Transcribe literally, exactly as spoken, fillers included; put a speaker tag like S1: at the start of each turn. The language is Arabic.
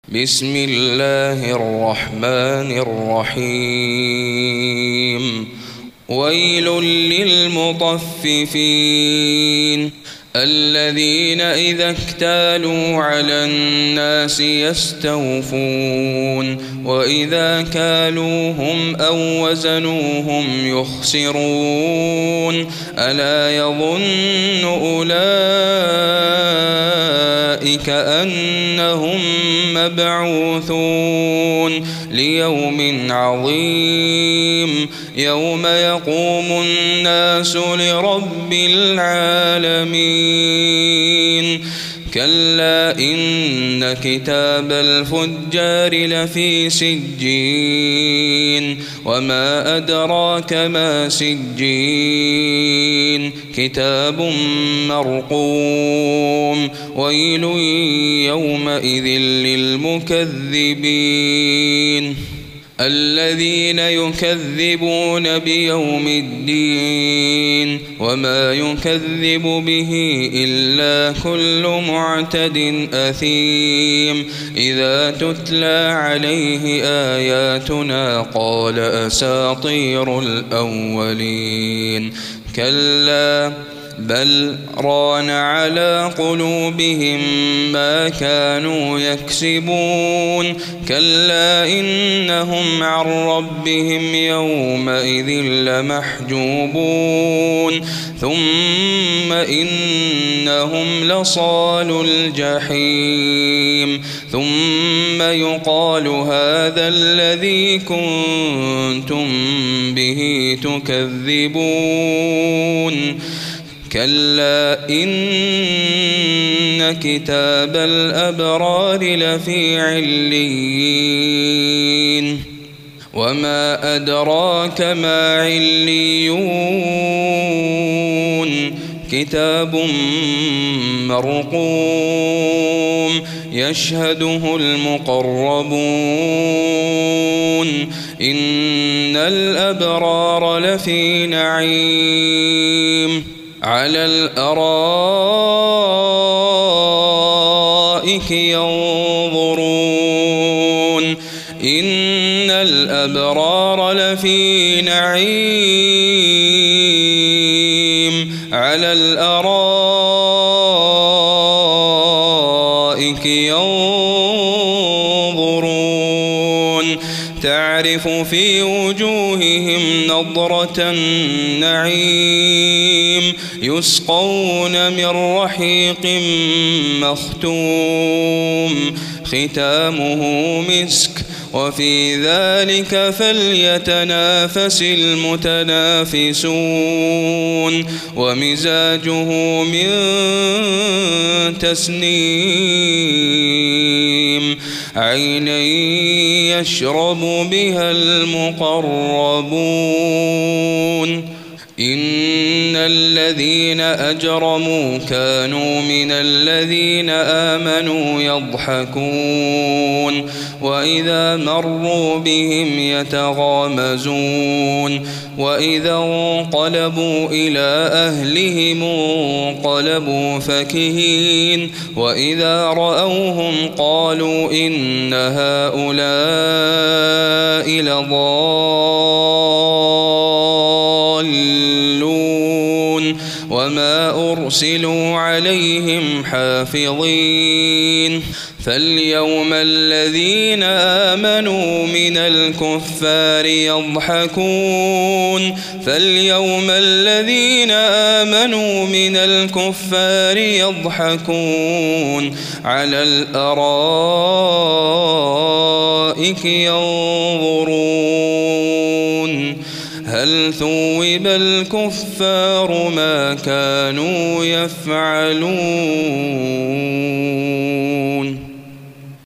S1: بسم الله الرحمن الرحيم. ويل للمطففين الذين إذا اكتالوا على الناس يستوفون وإذا كالوهم أو وزنوهم يخسرون ألا يظن أولئك أنهم مبعوثون ليوم عظيم يوم يقوم الناس لرب العالمين. كلا إن كتاب الفجار لفي سجين وما أدراك ما سجين كتاب مرقوم. ويل يومئذ للمكذبين الذين يكذبون بيوم الدين وما يكذب به إلا كل معتد أثيم إذا تتلى عليه آياتنا قال أساطير الأولين. كلا بل ران على قلوبهم ما كانوا يكسبون. كلا إنهم عن ربهم يومئذ لمحجوبون ثم إنهم لصالو الجحيم ثم يقال هذا الذي كنتم به تكذبون. كلا إن كتاب الأبرار لفي عليين وما أدراك ما عليون كتاب مرقوم يشهده المقربون. إن الأبرار لفي نعيم على الأرائك ينظرون. إن الأبرار لفي نعيم على الأرائك ينظرون تعرف في وجوههم نضرة النعيم يسقون من رحيق مختوم ختامه مسك وفي ذلك فليتنافس المتنافسون. ومزاجه من تسنيم عينا يشرب بها المقربون. إن الذين أجرموا كانوا من الذين آمنوا يضحكون وإذا مروا بهم يتغامزون وإذا انقلبوا إلى أهلهم انقلبوا فكهين وإذا رأوهم قالوا إن هؤلاء لضالون وما أرسلوا عليهم حافظين. فاليوم الذين آمنوا من الكفار يضحكون فاليوم الذين آمنوا من الكفار يضحكون على الأرائك ينظرون هل ثوب الكفار ما كانوا يفعلون.